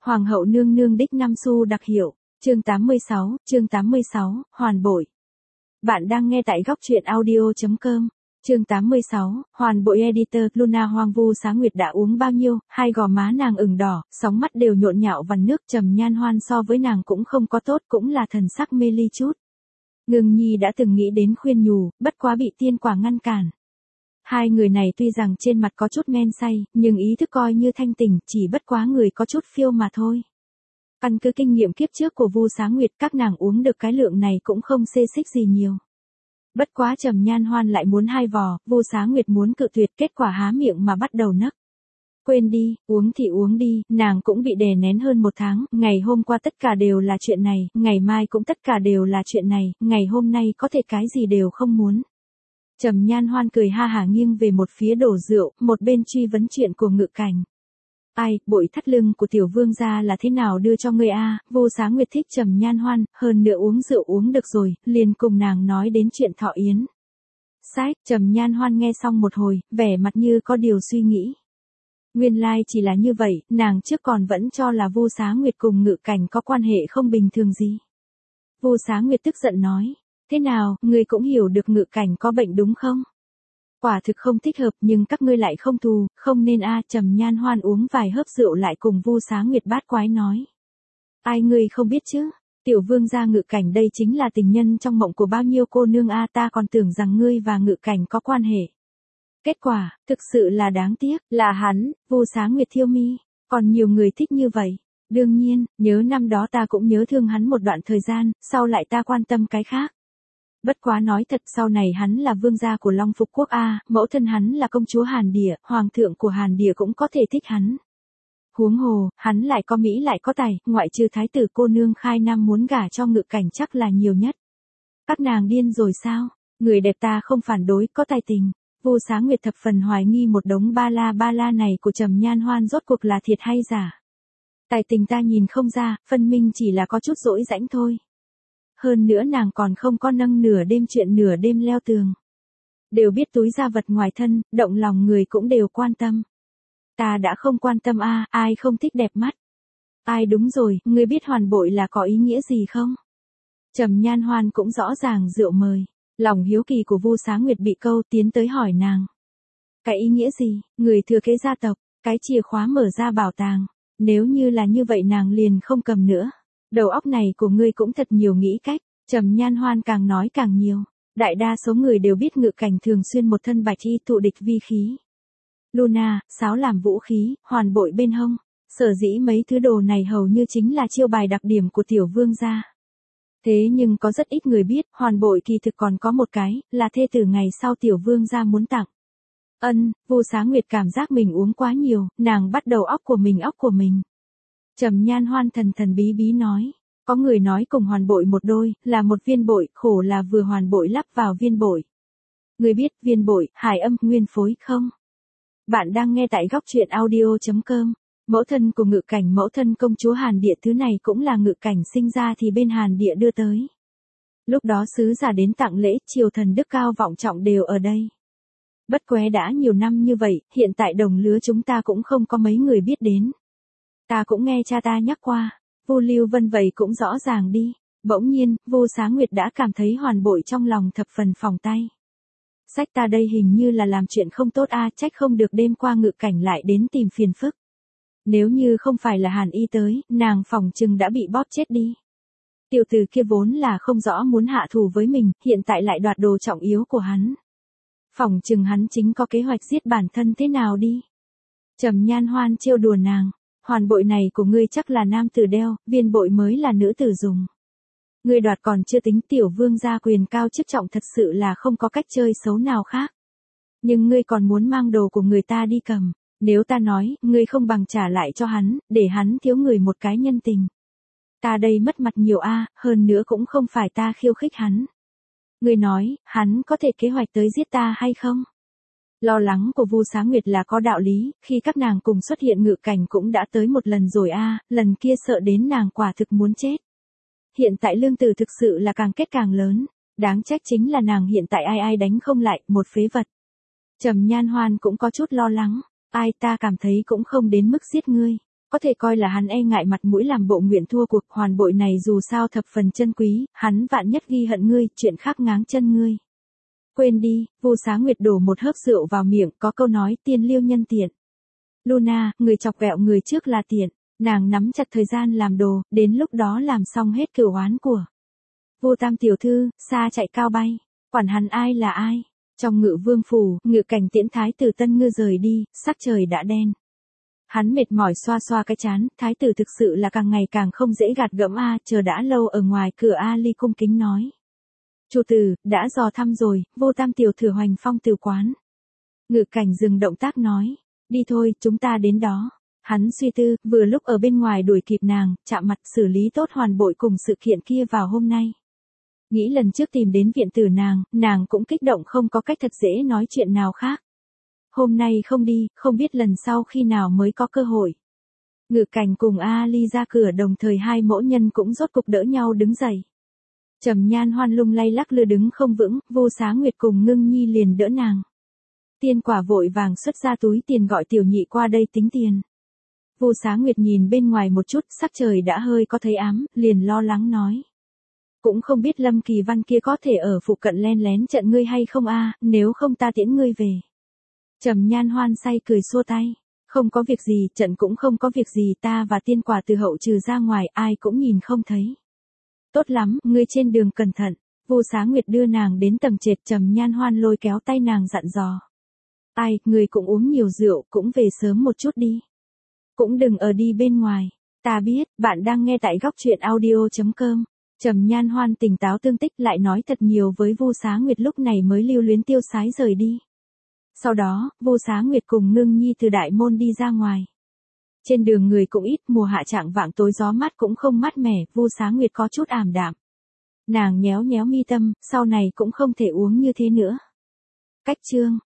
Hoàng hậu nương nương đích 5 xu đặc hiệu, chương 86, hoàn bội. Bạn đang nghe tại góc truyện audio.com, chương 86, hoàn bội editor. Luna hoang vu Xá Nguyệt đã uống bao nhiêu, hai gò má nàng ửng đỏ, sóng mắt đều nhộn nhạo vằn nước. Trầm Nhan Hoan so với nàng cũng không có tốt, cũng là thần sắc mê ly chút. Ngưng Nhi đã từng nghĩ đến khuyên nhủ, bất quá bị tiên quả ngăn cản. Hai người này tuy rằng trên mặt có chút men say, nhưng ý thức coi như thanh tỉnh, chỉ bất quá người có chút phiêu mà thôi. Căn cứ kinh nghiệm kiếp trước của Vu Xá Nguyệt, các nàng uống được cái lượng này cũng không xê xích gì nhiều. Bất quá Trầm Nhan Hoan lại muốn 2 vò, Vu Xá Nguyệt muốn cự tuyệt, kết quả há miệng mà bắt đầu nấc. Quên đi, uống thì uống đi, nàng cũng bị đè nén hơn 1 tháng, ngày hôm qua tất cả đều là chuyện này, ngày mai cũng tất cả đều là chuyện này, ngày hôm nay có thể cái gì đều không muốn. Trầm Nhan Hoan cười ha hả nghiêng về một phía đổ rượu, một bên truy vấn chuyện của Ngự Cảnh. Ai, bội thắt lưng của tiểu vương gia là thế nào đưa cho ngươi a? Vu Xá Nguyệt thích Trầm Nhan Hoan, hơn nữa uống rượu uống được rồi, liền cùng nàng nói đến chuyện thọ yến. Sách, Trầm Nhan Hoan nghe xong một hồi, vẻ mặt như có điều suy nghĩ. Nguyên lai chỉ là như vậy, nàng trước còn vẫn cho là Vu Xá Nguyệt cùng Ngự Cảnh có quan hệ không bình thường gì. Vu Xá Nguyệt tức giận nói. Thế nào, ngươi cũng hiểu được Ngự Cảnh có bệnh đúng không? Quả thực không thích hợp, nhưng các ngươi lại không thù, không nên a. Trầm Nhan Hoan uống vài hớp rượu lại cùng Vu Xá Nguyệt bát quái nói. Ai ngươi không biết chứ? Tiểu vương gia Ngự Cảnh đây chính là tình nhân trong mộng của bao nhiêu cô nương a, ta còn tưởng rằng ngươi và Ngự Cảnh có quan hệ. Kết quả, thực sự là đáng tiếc, là hắn, Vu Xá Nguyệt thiêu mi, còn nhiều người thích như vậy. Đương nhiên, nhớ năm đó ta cũng nhớ thương hắn một đoạn thời gian, sau lại ta quan tâm cái khác. Bất quá nói thật, sau này hắn là vương gia của Long Phục Quốc a, mẫu thân hắn là công chúa Hàn Địa, hoàng thượng của Hàn Địa cũng có thể thích hắn. Huống hồ, hắn lại có mỹ lại có tài, ngoại trừ thái tử cô nương Khai Nam muốn gả cho Ngự Cảnh chắc là nhiều nhất. Các nàng điên rồi sao? Người đẹp ta không phản đối, có tài tình. Vu Xá Nguyệt thập phần hoài nghi một đống ba la này của Trầm Nhan Hoan rốt cuộc là thiệt hay giả. Tài tình ta nhìn không ra, phân minh chỉ là có chút dỗi rãnh thôi. Hơn nữa nàng còn không có nâng nửa đêm chuyện nửa đêm leo tường. Đều biết túi ra vật ngoài thân, động lòng người cũng đều quan tâm. Ta đã không quan tâm a, ai không thích đẹp mắt. Ai đúng rồi, ngươi biết hoàn bội là có ý nghĩa gì không? Trầm Nhan Hoan cũng rõ ràng rượu mời. Lòng hiếu kỳ của Vu Xá Nguyệt bị câu, tiến tới hỏi nàng. Cái ý nghĩa gì? Người thừa kế gia tộc, cái chìa khóa mở ra bảo tàng. Nếu như là như vậy nàng liền không cầm nữa. Đầu óc này của ngươi cũng thật nhiều nghĩ cách. Trầm Nhan Hoan càng nói càng nhiều. Đại đa số người đều biết Ngự Cảnh thường xuyên một thân bạch y thụ địch vi khí. Luna, sáo làm vũ khí, hoàn bội bên hông. Sở dĩ mấy thứ đồ này hầu như chính là chiêu bài đặc điểm của tiểu vương gia. Thế nhưng có rất ít người biết, hoàn bội kỳ thực còn có một cái, là thê tử ngày sau tiểu vương gia muốn tặng. Vu Xá Nguyệt cảm giác mình uống quá nhiều, nàng bắt đầu óc của mình. Trầm Nhan Hoan thần bí bí nói, có người nói cùng hoàn bội một đôi, là một viên bội, khổ là vừa hoàn bội lắp vào viên bội. Người biết viên bội, hải âm, nguyên phối không? Bạn đang nghe tại góc truyện audio.com. Mẫu thân của Ngự Cảnh, mẫu thân công chúa Hàn Địa, thứ này cũng là Ngự Cảnh sinh ra thì bên Hàn Địa đưa tới. Lúc đó sứ giả đến tặng lễ, triều thần đức cao vọng trọng đều ở đây. Bất quá đã nhiều năm như vậy, hiện tại đồng lứa chúng ta cũng không có mấy người biết đến. Ta cũng nghe cha ta nhắc qua, Vu Lưu Vân vậy cũng rõ ràng đi. Bỗng nhiên, Vu Xá Nguyệt đã cảm thấy hoàn bội trong lòng thập phần phỏng tay. Sách ta đây hình như là làm chuyện không tốt a, trách không được đêm qua Ngự Cảnh lại đến tìm phiền phức. Nếu như không phải là Hàn Y tới, nàng phỏng chừng đã bị bóp chết đi. Tiểu tử kia vốn là không rõ muốn hạ thù với mình, hiện tại lại đoạt đồ trọng yếu của hắn. Phỏng chừng hắn chính có kế hoạch giết bản thân thế nào đi. Trầm Nhan Hoan trêu đùa nàng, hoàn bội này của ngươi chắc là nam tử đeo, viên bội mới là nữ tử dùng. Ngươi đoạt còn chưa tính, tiểu vương gia quyền cao chức trọng thật sự là không có cách chơi xấu nào khác. Nhưng ngươi còn muốn mang đồ của người ta đi cầm. Nếu ta nói, ngươi không bằng trả lại cho hắn, để hắn thiếu người một cái nhân tình. Ta đây mất mặt nhiều a, hơn nữa cũng không phải ta khiêu khích hắn. Ngươi nói, hắn có thể kế hoạch tới giết ta hay không? Lo lắng của Vu Xá Nguyệt là có đạo lý, khi các nàng cùng xuất hiện Ngự Cảnh cũng đã tới một lần rồi a, lần kia sợ đến nàng quả thực muốn chết. Hiện tại lương tử thực sự là càng kết càng lớn, đáng trách chính là nàng hiện tại ai đánh không lại, một phế vật. Trầm Nhan Hoan cũng có chút lo lắng. Ai, ta cảm thấy cũng không đến mức giết ngươi. có thể coi là hắn e ngại mặt mũi làm bộ nguyện thua cuộc. Hoàn bội này dù sao thập phần chân quý, hắn vạn nhất ghi hận ngươi, chuyện khác ngáng chân ngươi. Quên đi, Vu Xá Nguyệt đổ một hớp rượu vào miệng, có câu nói tiên liêu nhân tiện. Luna, người chọc ghẹo người trước là tiện, nàng nắm chặt thời gian làm đồ, đến lúc đó làm xong hết cửu oán của Vu Tam tiểu thư, xa chạy cao bay, quản hắn ai là ai. Trong Ngự Vương phủ, Ngự Cảnh tiễn thái tử Tân Ngư rời đi, sắc trời đã đen. Hắn mệt mỏi xoa xoa cái trán, thái tử thực sự là càng ngày càng không dễ gạt gẫm a, chờ đã lâu ở ngoài cửa Ali cung kính nói. Chủ tử, đã dò thăm rồi, Vu Tam tiểu thư hoành phong từ quán. Ngự Cảnh dừng động tác nói, đi thôi, chúng ta đến đó. Hắn suy tư, vừa lúc ở bên ngoài đuổi kịp nàng, chạm mặt xử lý tốt Hoàn bội cùng sự kiện kia vào hôm nay. Nghĩ lần trước tìm đến viện tử nàng cũng kích động không có cách thật dễ nói chuyện nào khác. Hôm nay không đi, không biết lần sau khi nào mới có cơ hội. Ngự Cảnh cùng Ali ra cửa đồng thời hai mẫu nhân cũng rốt cục đỡ nhau đứng dậy. Trầm Nhan Hoan lung lay lắc lư đứng không vững, Vu Xá Nguyệt cùng Ngưng Nhi liền đỡ nàng. Tiên Quả vội vàng xuất ra túi tiền gọi tiểu nhị qua đây tính tiền. Vu Xá Nguyệt nhìn bên ngoài một chút, sắc trời đã hơi có thấy ám, liền lo lắng nói. Cũng không biết Lâm Kỳ Văn kia có thể ở phụ cận len lén trận ngươi hay không a, nếu không ta tiễn ngươi về. Trầm Nhan Hoan say cười xua tay. Không có việc gì, trận cũng không có việc gì, ta và Tiên Quả từ hậu trừ ra ngoài, ai cũng nhìn không thấy. Tốt lắm, ngươi trên đường cẩn thận. Vu Xá Nguyệt đưa nàng đến tầng trệt, Trầm Nhan Hoan lôi kéo tay nàng dặn dò. Ai, ngươi cũng uống nhiều rượu, cũng về sớm một chút đi. Cũng đừng ở đi bên ngoài. Ta biết, bạn đang nghe tại góc truyện audio.com. Trầm Nhan Hoan tỉnh táo tương tích lại nói thật nhiều với Vu Xá Nguyệt, lúc này mới lưu luyến tiêu sái rời đi. Sau đó, Vu Xá Nguyệt cùng Ngưng Nhi từ đại môn đi ra ngoài. Trên đường người cũng ít, mùa hạ trạng vạng tối gió mát cũng không mát mẻ, Vu Xá Nguyệt có chút ảm đạm. Nàng nhéo nhéo mi tâm, sau này cũng không thể uống như thế nữa. Cách chương